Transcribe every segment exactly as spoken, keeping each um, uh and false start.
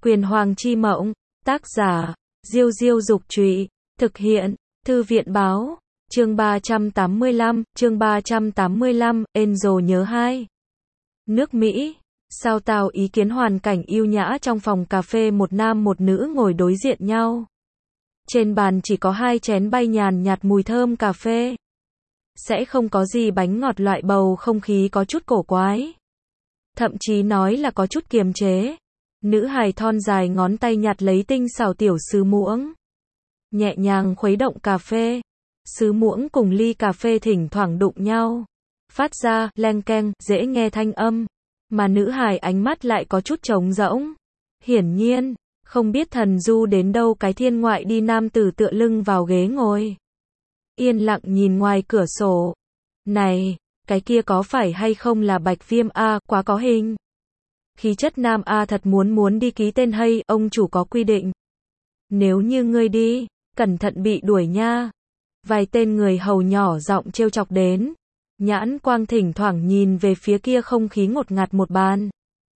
Quyền Hoàng chi mộng, tác giả, Diêu Diêu Dục Trụy, thực hiện, Thư viện Báo, chương ba trăm tám mươi lăm, chương ba trăm tám mươi lăm, Angel nhớ hai. Nước Mỹ, sao tao ý kiến hoàn cảnh yêu nhã trong phòng cà phê một nam một nữ ngồi đối diện nhau. Trên bàn chỉ có hai chén bay nhàn nhạt mùi thơm cà phê. Sẽ không có gì bánh ngọt, loại bầu không khí có chút cổ quái. Thậm chí nói là có chút kiềm chế. Nữ hài thon dài ngón tay nhặt lấy tinh xảo tiểu sứ muỗng. Nhẹ nhàng khuấy động cà phê. Sứ muỗng cùng ly cà phê thỉnh thoảng đụng nhau. Phát ra, leng keng, dễ nghe thanh âm. Mà nữ hài ánh mắt lại có chút trống rỗng. Hiển nhiên, không biết thần du đến đâu cái thiên ngoại đi, nam tử tựa lưng vào ghế ngồi. Yên lặng nhìn ngoài cửa sổ. Này, cái kia có phải hay không là Bạch Viêm a, quá có hình. Khí chất nam a thật muốn muốn đi ký tên hay, ông chủ có quy định. Nếu như ngươi đi, cẩn thận bị đuổi nha. Vài tên người hầu nhỏ giọng trêu chọc đến. Nhãn quang thỉnh thoảng nhìn về phía kia không khí ngột ngạt một bàn.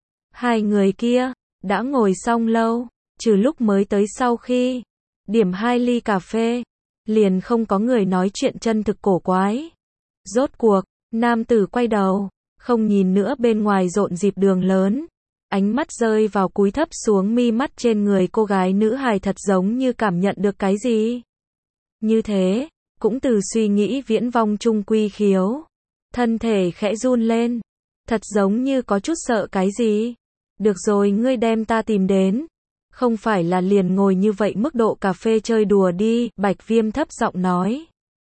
Hai người kia, đã ngồi xong lâu, trừ lúc mới tới sau khi điểm hai ly cà phê, liền không có người nói chuyện chân thực cổ quái. Rốt cuộc, nam tử quay đầu, không nhìn nữa bên ngoài rộn rịp đường lớn. Ánh mắt rơi vào cúi thấp xuống mi mắt trên người cô gái nữ hài, thật giống như cảm nhận được cái gì. Như thế, cũng từ suy nghĩ viễn vong trung quy khiếu. Thân thể khẽ run lên. Thật giống như có chút sợ cái gì. Được rồi, ngươi đem ta tìm đến. Không phải là liền ngồi như vậy mức độ cà phê chơi đùa đi, Bạch Viêm thấp giọng nói.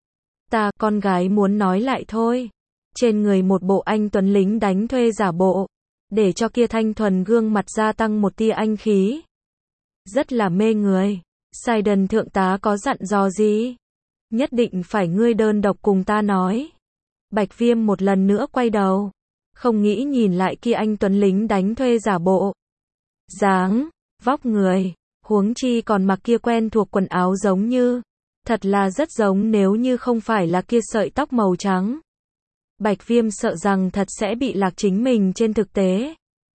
Ta, con gái muốn nói lại thôi. Trên người một bộ anh tuấn lính đánh thuê giả bộ, để cho kia thanh thuần gương mặt gia tăng một tia anh khí. Rất là mê người. Sidon thượng tá có dặn dò gì? Nhất định phải ngươi đơn độc cùng ta nói. Bạch Viêm một lần nữa quay đầu. Không nghĩ nhìn lại kia anh tuấn lính đánh thuê giả bộ. Dáng, vóc người, huống chi còn mặc kia quen thuộc quần áo giống như. Thật là rất giống, nếu như không phải là kia sợi tóc màu trắng. Bạch Viêm sợ rằng thật sẽ bị lạc chính mình trên thực tế.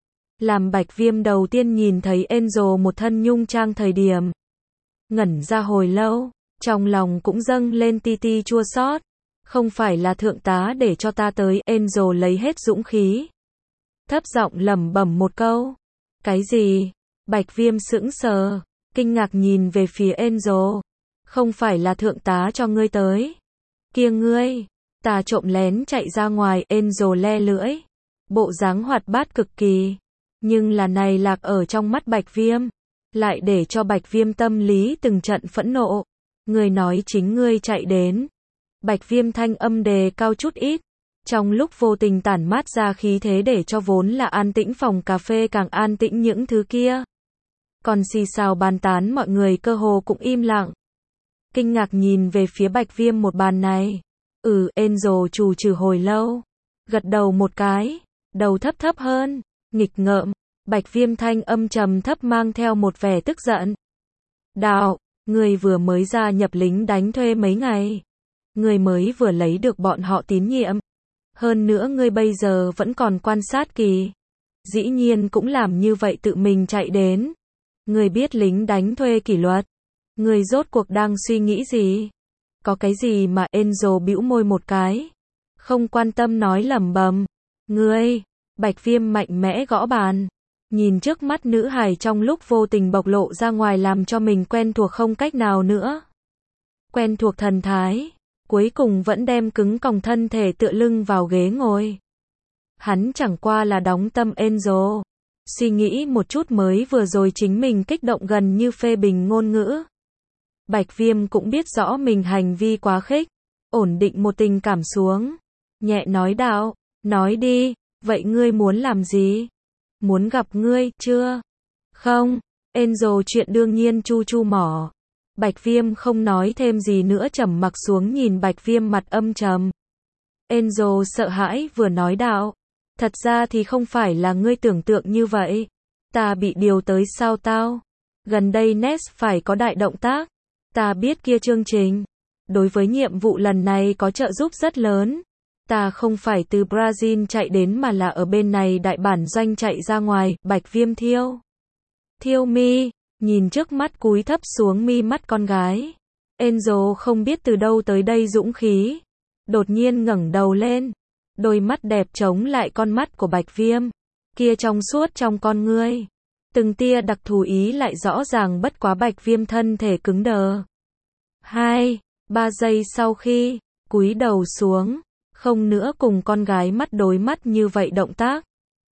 Làm Bạch Viêm đầu tiên nhìn thấy Angel một thân nhung trang thời điểm. Ngẩn ra hồi lâu, trong lòng cũng dâng lên ti ti chua xót. Không phải là thượng tá để cho ta tới, Angel lấy hết dũng khí. Thấp giọng lẩm bẩm một câu. Cái gì? Bạch Viêm sững sờ, kinh ngạc nhìn về phía Angel. Không phải là thượng tá cho ngươi tới. Kia ngươi, ta trộm lén chạy ra ngoài, Angel le lưỡi. Bộ dáng hoạt bát cực kỳ. Nhưng là này lạc ở trong mắt Bạch Viêm. Lại để cho Bạch Viêm tâm lý từng trận phẫn nộ. Ngươi nói chính ngươi chạy đến. Bạch Viêm thanh âm đề cao chút ít. Trong lúc vô tình tản mát ra khí thế để cho vốn là an tĩnh phòng cà phê càng an tĩnh những thứ kia. Còn xì xào bàn tán mọi người cơ hồ cũng im lặng. Kinh ngạc nhìn về phía Bạch Viêm một bàn này. Ừ, Angel trù trừ hồi lâu. Gật đầu một cái. Đầu thấp thấp hơn. Nghịch ngợm. Bạch Viêm thanh âm trầm thấp mang theo một vẻ tức giận. Đạo, người vừa mới gia nhập lính đánh thuê mấy ngày. Người mới vừa lấy được bọn họ tín nhiệm. Hơn nữa ngươi bây giờ vẫn còn quan sát kỳ. Dĩ nhiên cũng làm như vậy tự mình chạy đến. Ngươi biết lính đánh thuê kỷ luật. Ngươi rốt cuộc đang suy nghĩ gì? Có cái gì mà Angel bĩu môi một cái. Không quan tâm nói lẩm bẩm. Ngươi, Bạch Viêm mạnh mẽ gõ bàn. Nhìn trước mắt nữ hài trong lúc vô tình bộc lộ ra ngoài làm cho mình quen thuộc không cách nào nữa. Quen thuộc thần thái. Cuối cùng vẫn đem cứng còng thân thể tựa lưng vào ghế ngồi. Hắn chẳng qua là đóng tâm Angel. Suy nghĩ một chút mới vừa rồi chính mình kích động gần như phê bình ngôn ngữ. Bạch Viêm cũng biết rõ mình hành vi quá khích. Ổn định một tình cảm xuống. Nhẹ nói đạo, nói đi, vậy ngươi muốn làm gì? Muốn gặp ngươi, chưa? Không, Angel chuyện đương nhiên chu chu mỏ. Bạch Viêm không nói thêm gì nữa, trầm mặc xuống nhìn Bạch Viêm mặt âm trầm. Angel sợ hãi vừa nói đạo. Thật ra thì không phải là ngươi tưởng tượng như vậy. Ta bị điều tới sao tao? Gần đây Nest phải có đại động tác. Ta biết kia chương trình. Đối với nhiệm vụ lần này có trợ giúp rất lớn. Ta không phải từ Brazil chạy đến mà là ở bên này đại bản doanh chạy ra ngoài, Bạch Viêm thiêu. Thiêu mi, nhìn trước mắt cúi thấp xuống mi mắt con gái. Enzo không biết từ đâu tới đây dũng khí. Đột nhiên ngẩng đầu lên. Đôi mắt đẹp chống lại con mắt của Bạch Viêm. Kia trong suốt trong con ngươi. Từng tia đặc thù ý lại rõ ràng bất quá Bạch Viêm thân thể cứng đờ. Hai, ba giây sau khi, cúi đầu xuống. Không nữa cùng con gái mắt đối mắt như vậy động tác.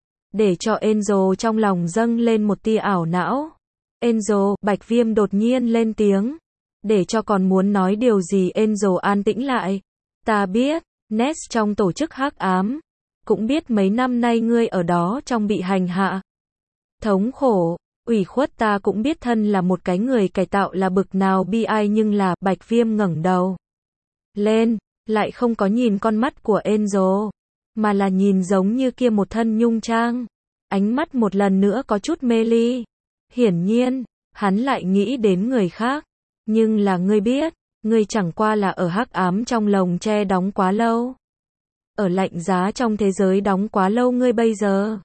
Để cho Enzo trong lòng dâng lên một tia ảo não. Enzo, Bạch Viêm đột nhiên lên tiếng. Để cho còn muốn nói điều gì Enzo an tĩnh lại. Ta biết, Ness trong tổ chức hắc ám. Cũng biết mấy năm nay ngươi ở đó trong bị hành hạ. Thống khổ, ủy khuất ta cũng biết thân là một cái người cải tạo là bực nào bi ai nhưng là Bạch Viêm ngẩng đầu lên, lại không có nhìn con mắt của Enzo, mà là nhìn giống như kia một thân nhung trang. Ánh mắt một lần nữa có chút mê ly. Hiển nhiên, hắn lại nghĩ đến người khác. Nhưng là ngươi biết, ngươi chẳng qua là ở hắc ám trong lồng tre đóng quá lâu. Ở lạnh giá trong thế giới đóng quá lâu ngươi bây giờ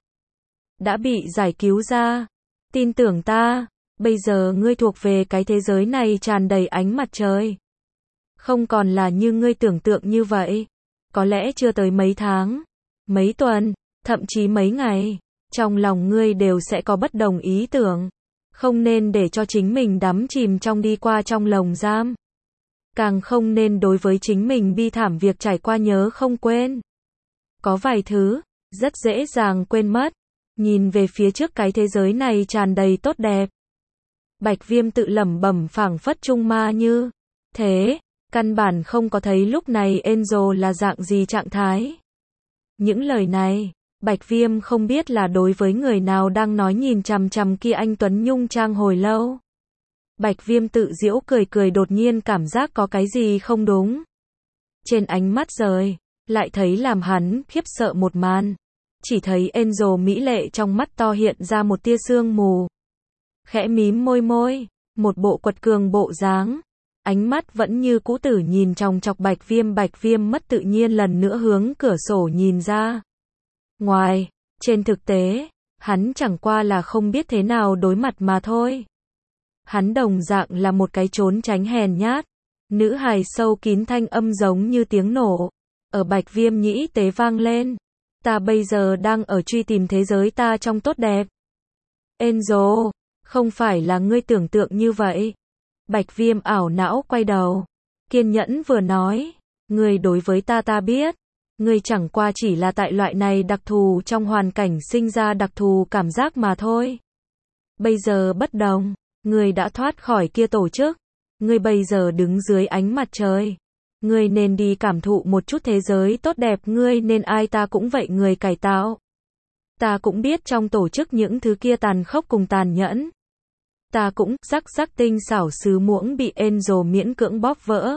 đã bị giải cứu ra. Tin tưởng ta, bây giờ ngươi thuộc về cái thế giới này tràn đầy ánh mặt trời. Không còn là như ngươi tưởng tượng như vậy. Có lẽ chưa tới mấy tháng, mấy tuần, thậm chí mấy ngày, trong lòng ngươi đều sẽ có bất đồng ý tưởng. Không nên để cho chính mình đắm chìm trong đi qua trong lồng giam. Càng không nên đối với chính mình bi thảm việc trải qua nhớ không quên. Có vài thứ, rất dễ dàng quên mất. Nhìn về phía trước cái thế giới này tràn đầy tốt đẹp. Bạch Viêm tự lẩm bẩm phảng phất trung ma như thế, căn bản không có thấy lúc này Enzo là dạng gì trạng thái. Những lời này, Bạch Viêm không biết là đối với người nào đang nói nhìn chằm chằm kia anh Tuấn Nhung trang hồi lâu. Bạch Viêm tự giễu cười cười đột nhiên cảm giác có cái gì không đúng. Trên ánh mắt rời, lại thấy làm hắn khiếp sợ một màn. Chỉ thấy Enzo mỹ lệ trong mắt to hiện ra một tia sương mù. Khẽ mím môi môi, một bộ quật cường bộ dáng. Ánh mắt vẫn như cũ tử nhìn trong chọc Bạch Viêm. Bạch Viêm mất tự nhiên lần nữa hướng cửa sổ nhìn ra. Ngoài, trên thực tế, hắn chẳng qua là không biết thế nào đối mặt mà thôi. Hắn đồng dạng là một cái trốn tránh hèn nhát. Nữ hài sâu kín thanh âm giống như tiếng nổ. Ở Bạch Viêm nhĩ tế vang lên. Ta bây giờ đang ở truy tìm thế giới ta trong tốt đẹp. Enzo, không phải là ngươi tưởng tượng như vậy. Bạch Viêm ảo não quay đầu. Kiên nhẫn vừa nói. Ngươi đối với ta ta biết. Ngươi chẳng qua chỉ là tại loại này đặc thù trong hoàn cảnh sinh ra đặc thù cảm giác mà thôi. Bây giờ bất đồng. Ngươi đã thoát khỏi kia tổ chức. Ngươi bây giờ đứng dưới ánh mặt trời. Ngươi nên đi cảm thụ một chút thế giới tốt đẹp. Ngươi nên ai ta cũng vậy người cải tạo. Ta cũng biết trong tổ chức những thứ kia tàn khốc cùng tàn nhẫn. Ta cũng, rắc rắc tinh xảo sứ muỗng bị Enzo miễn cưỡng bóp vỡ.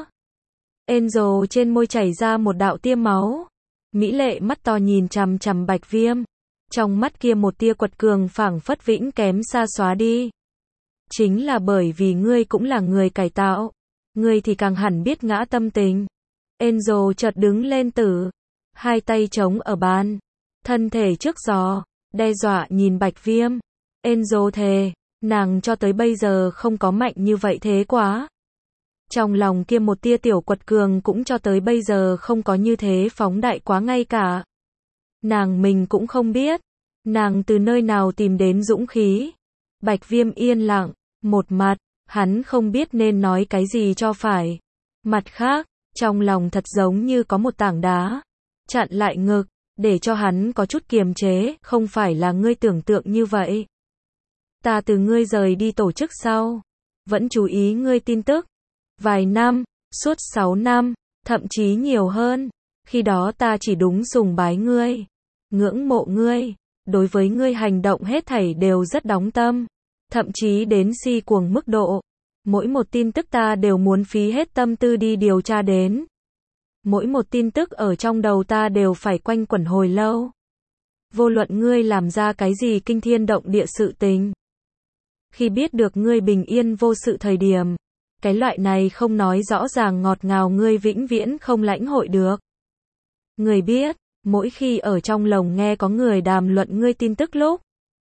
Enzo trên môi chảy ra một đạo tia máu. Mỹ lệ mắt to nhìn chằm chằm Bạch Viêm. Trong mắt kia một tia quật cường phảng phất vĩnh kém xa xóa đi. Chính là bởi vì ngươi cũng là người cải tạo. Ngươi thì càng hẳn biết ngã tâm tình. Enzo chợt đứng lên tử. Hai tay chống ở bàn. Thân thể trước giò. Đe dọa nhìn Bạch Viêm. Enzo thề. Nàng cho tới bây giờ không có mạnh như vậy thế quá. Trong lòng kia một tia tiểu quật cường cũng cho tới bây giờ không có như thế phóng đại quá ngay cả. Nàng mình cũng không biết. Nàng từ nơi nào tìm đến dũng khí. Bạch Viêm yên lặng. Một mặt, hắn không biết nên nói cái gì cho phải. Mặt khác, trong lòng thật giống như có một tảng đá. Chặn lại ngực. Để cho hắn có chút kiềm chế. Không phải là ngươi tưởng tượng như vậy. Ta từ ngươi rời đi tổ chức sau. Vẫn chú ý ngươi tin tức. Vài năm, suốt sáu năm, thậm chí nhiều hơn. Khi đó ta chỉ đúng sùng bái ngươi. Ngưỡng mộ ngươi. Đối với ngươi hành động hết thảy đều rất đóng tâm. Thậm chí đến si cuồng mức độ. Mỗi một tin tức ta đều muốn phí hết tâm tư đi điều tra đến. Mỗi một tin tức ở trong đầu ta đều phải quanh quẩn hồi lâu. Vô luận ngươi làm ra cái gì kinh thiên động địa sự tình. Khi biết được ngươi bình yên vô sự thời điểm. Cái loại này không nói rõ ràng ngọt ngào ngươi vĩnh viễn không lãnh hội được. Ngươi biết, mỗi khi ở trong lồng nghe có người đàm luận ngươi tin tức lúc.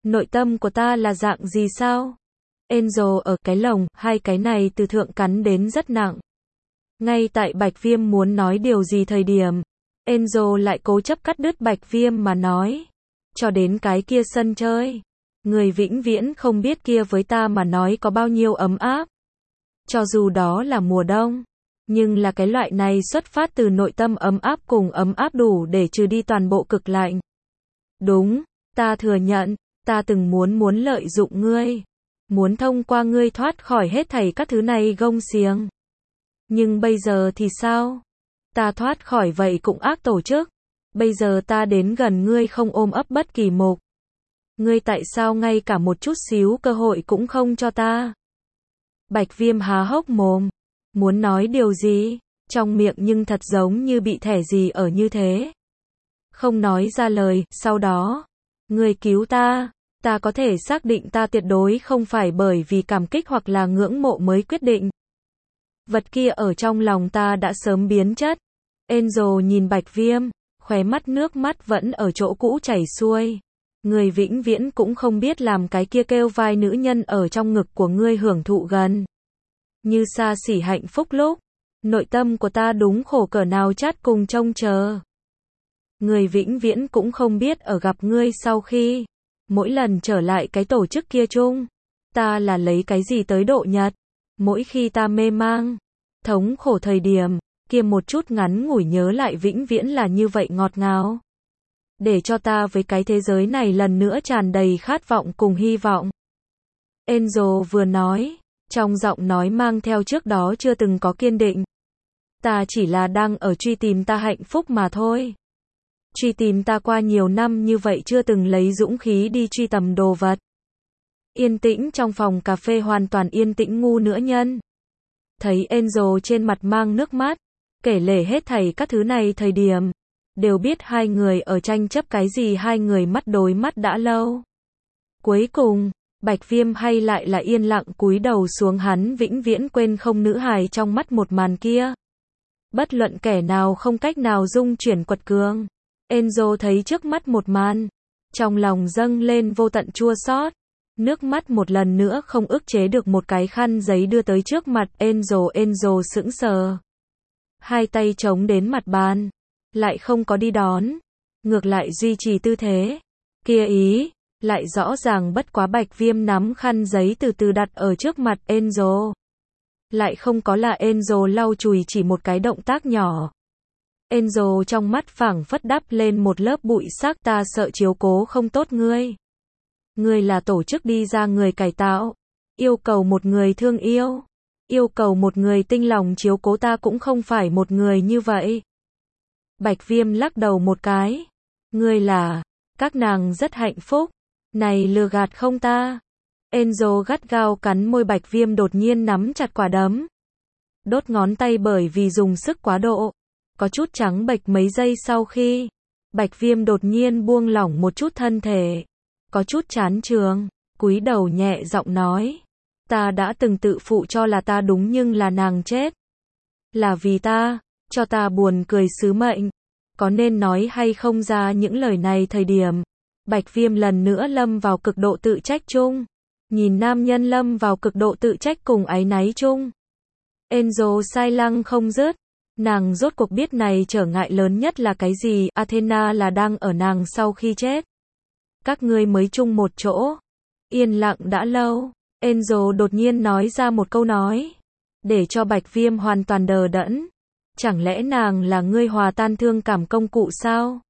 nội tâm của ta là dạng gì sao? Angel ở cái lồng, hai cái này từ thượng cắn đến rất nặng. Ngay tại Bạch Viêm muốn nói điều gì thời điểm, Angel lại cố chấp cắt đứt Bạch Viêm mà nói. Cho đến cái kia sân chơi, người vĩnh viễn không biết kia với ta mà nói có bao nhiêu ấm áp. Cho dù đó là mùa đông, nhưng là cái loại này xuất phát từ nội tâm ấm áp cùng ấm áp đủ để trừ đi toàn bộ cực lạnh. Đúng, ta thừa nhận, ta từng muốn muốn lợi dụng ngươi, muốn thông qua ngươi thoát khỏi hết thảy các thứ này gông xiềng. Nhưng bây giờ thì sao? Ta thoát khỏi vậy cũng ác tổ chức. Bây giờ ta đến gần ngươi không ôm ấp bất kỳ một. Ngươi tại sao ngay cả một chút xíu cơ hội cũng không cho ta? Bạch Viêm há hốc mồm, muốn nói điều gì, trong miệng nhưng thật giống như bị thẻ gì ở như thế. Không nói ra lời, sau đó, ngươi cứu ta, ta có thể xác định ta tuyệt đối không phải bởi vì cảm kích hoặc là ngưỡng mộ mới quyết định. Vật kia ở trong lòng ta đã sớm biến chất. Angel nhìn Bạch Viêm, khóe mắt nước mắt vẫn ở chỗ cũ chảy xuôi. Người vĩnh viễn cũng không biết làm cái kia kêu vai nữ nhân ở trong ngực của ngươi hưởng thụ gần như xa xỉ hạnh phúc lúc. Nội tâm của ta đúng khổ cỡ nào chát cùng trông chờ. Người vĩnh viễn cũng không biết ở gặp ngươi sau khi mỗi lần trở lại cái tổ chức kia chung, ta là lấy cái gì tới độ nhật. Mỗi khi ta mê mang, thống khổ thời điểm, kia một chút ngắn ngủi nhớ lại vĩnh viễn là như vậy ngọt ngào. Để cho ta với cái thế giới này lần nữa tràn đầy khát vọng cùng hy vọng. Angel vừa nói, trong giọng nói mang theo trước đó chưa từng có kiên định. Ta chỉ là đang ở truy tìm ta hạnh phúc mà thôi. Truy tìm ta qua nhiều năm như vậy chưa từng lấy dũng khí đi truy tầm đồ vật. Yên tĩnh trong phòng cà phê hoàn toàn yên tĩnh ngu nữa nhân. Thấy Angel trên mặt mang nước mắt, kể lể hết thảy các thứ này thời điểm, đều biết hai người ở tranh chấp cái gì, hai người mắt đối mắt đã lâu. Cuối cùng, Bạch Viêm hay lại là yên lặng cúi đầu xuống, hắn vĩnh viễn quên không nữ hài trong mắt một màn kia. Bất luận kẻ nào không cách nào dung chuyển quật cường. Angel thấy trước mắt một màn, trong lòng dâng lên vô tận chua xót. Nước mắt một lần nữa không ức chế được, một cái khăn giấy đưa tới trước mặt Angel. Angel sững sờ, hai tay chống đến mặt bàn, lại không có đi đón, ngược lại duy trì tư thế kia, ý lại rõ ràng bất quá. Bạch Viêm nắm khăn giấy từ từ đặt ở trước mặt Angel, lại không có là Angel lau chùi, chỉ một cái động tác nhỏ. Angel trong mắt phảng phất đắp lên một lớp bụi xác. Ta sợ chiếu cố không tốt ngươi. Ngươi là tổ chức đi ra người cải tạo, yêu cầu một người thương yêu, yêu cầu một người tinh lòng chiếu cố, ta cũng không phải một người như vậy. Bạch Viêm lắc đầu một cái. Ngươi là, các nàng rất hạnh phúc. Này lừa gạt không ta? Angel gắt gao cắn môi. Bạch Viêm đột nhiên nắm chặt quả đấm. Đốt ngón tay bởi vì dùng sức quá độ, có chút trắng bệch. Mấy giây sau khi, Bạch Viêm đột nhiên buông lỏng một chút thân thể, có chút chán chường, cúi đầu nhẹ giọng nói. Ta đã từng tự phụ cho là ta đúng, nhưng là nàng chết là vì ta, cho ta buồn cười sứ mệnh. Có nên nói hay không ra những lời này thời điểm, Bạch Viêm lần nữa lâm vào cực độ tự trách chung. Nhìn nam nhân lâm vào cực độ tự trách cùng áy náy chung, Angel sai lăng không dứt. Nàng rốt cuộc biết này trở ngại lớn nhất là cái gì. Athena là đang ở nàng sau khi chết. Các ngươi mới chung một chỗ. Yên lặng đã lâu, Angel đột nhiên nói ra một câu nói, để cho Bạch Viêm hoàn toàn đờ đẫn. Chẳng lẽ nàng là ngươi hòa tan thương cảm công cụ sao?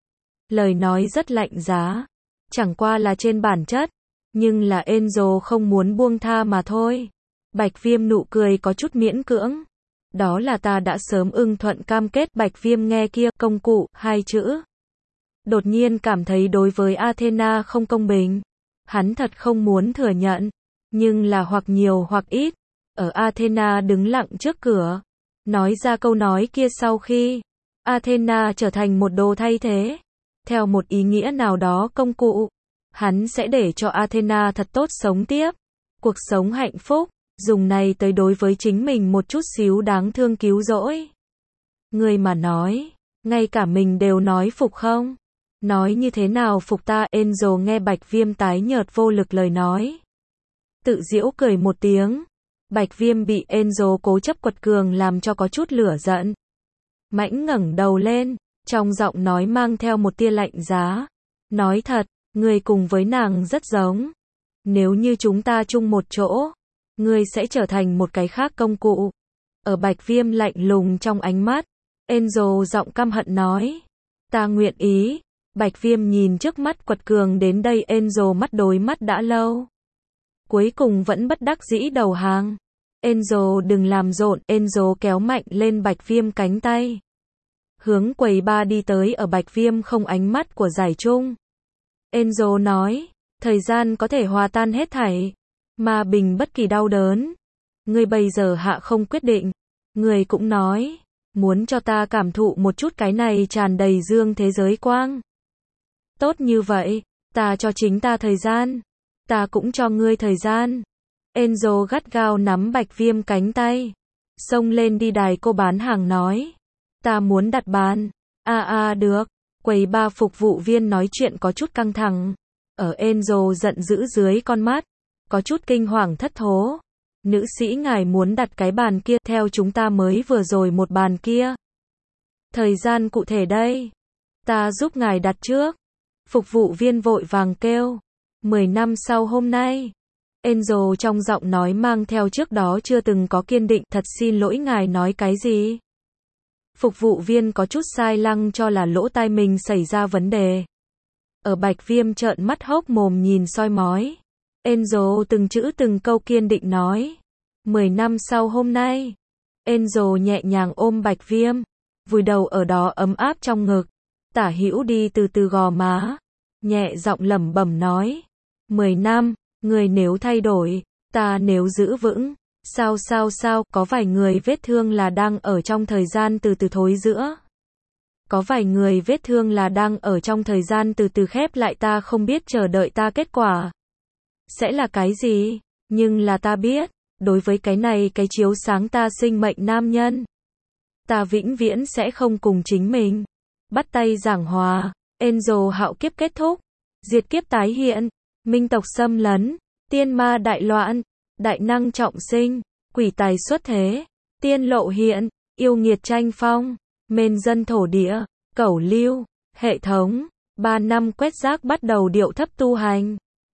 Lời nói rất lạnh giá, chẳng qua là trên bản chất, nhưng là Angel không muốn buông tha mà thôi. Bạch Viêm nụ cười có chút miễn cưỡng. Đó là ta đã sớm ưng thuận cam kết. Bạch Viêm nghe kia công cụ hai chữ, đột nhiên cảm thấy đối với Athena không công bình. Hắn thật không muốn thừa nhận, nhưng là hoặc nhiều hoặc ít, ở Athena đứng lặng trước cửa, nói ra câu nói kia sau khi Athena trở thành một đồ thay thế, theo một ý nghĩa nào đó công cụ, hắn sẽ để cho Athena thật tốt sống tiếp, cuộc sống hạnh phúc, dùng này tới đối với chính mình một chút xíu đáng thương cứu rỗi. Người mà nói, ngay cả mình đều nói phục không? Nói như thế nào phục ta? Angel nghe Bạch Viêm tái nhợt vô lực lời nói. Tự giễu cười một tiếng. Bạch Viêm bị Angel cố chấp quật cường làm cho có chút lửa giận. Mãnh ngẩng đầu lên, trong giọng nói mang theo một tia lạnh giá. Nói thật, ngươi cùng với nàng rất giống. Nếu như chúng ta chung một chỗ, ngươi sẽ trở thành một cái khác công cụ. Ở Bạch Viêm lạnh lùng trong ánh mắt, Angel giọng căm hận nói. Ta nguyện ý. Bạch Viêm nhìn trước mắt quật cường đến đây, Angel mắt đối mắt đã lâu. Cuối cùng vẫn bất đắc dĩ đầu hàng. Angel đừng làm rộn. Angel kéo mạnh lên Bạch Viêm cánh tay. Hướng quầy ba đi tới. Ở Bạch Viêm không ánh mắt của giải trung. Angel nói, thời gian có thể hòa tan hết thảy, mà bình bất kỳ đau đớn. Ngươi bây giờ hạ không quyết định. Ngươi cũng nói, muốn cho ta cảm thụ một chút cái này tràn đầy dương thế giới quang. Tốt như vậy, ta cho chính ta thời gian. Ta cũng cho ngươi thời gian. Angel gắt gao nắm Bạch Viêm cánh tay. Xông lên đi đài cô bán hàng nói. Ta muốn đặt bàn. A à, a à, được. Quầy ba phục vụ viên nói chuyện có chút căng thẳng. Ở Angel giận dữ dưới con mắt. Có chút kinh hoàng thất thố. Nữ sĩ ngài muốn đặt cái bàn kia theo chúng ta mới vừa rồi một bàn kia. Thời gian cụ thể đây. Ta giúp ngài đặt trước. Phục vụ viên vội vàng kêu. mười năm sau hôm nay. Angel trong giọng nói mang theo trước đó chưa từng có kiên định. Thật xin lỗi ngài nói cái gì? Phục vụ viên có chút sai lăng cho là lỗ tai mình xảy ra vấn đề. Ở Bạch Viêm trợn mắt hốc mồm nhìn soi mói. Angel từng chữ từng câu kiên định nói. mười năm sau hôm nay. Angel nhẹ nhàng ôm Bạch Viêm. Vùi đầu ở đó ấm áp trong ngực. Tả hữu đi từ từ gò má. Nhẹ giọng lẩm bẩm nói. mười năm, người nếu thay đổi, ta nếu giữ vững. Sao sao sao, có vài người vết thương là đang ở trong thời gian từ từ thối giữa. Có vài người vết thương là đang ở trong thời gian từ từ khép lại, ta không biết chờ đợi ta kết quả sẽ là cái gì, nhưng là ta biết, đối với cái này cái chiếu sáng ta sinh mệnh nam nhân, ta vĩnh viễn sẽ không cùng chính mình bắt tay giảng hòa. Angel hạo kiếp kết thúc, diệt kiếp tái hiện, minh tộc xâm lấn, tiên ma đại loạn, đại năng trọng sinh, quỷ tài xuất thế, tiên lộ hiện, yêu nghiệt tranh phong, mên dân thổ địa, cẩu lưu, hệ thống, ba năm quét rác bắt đầu điệu thấp tu hành.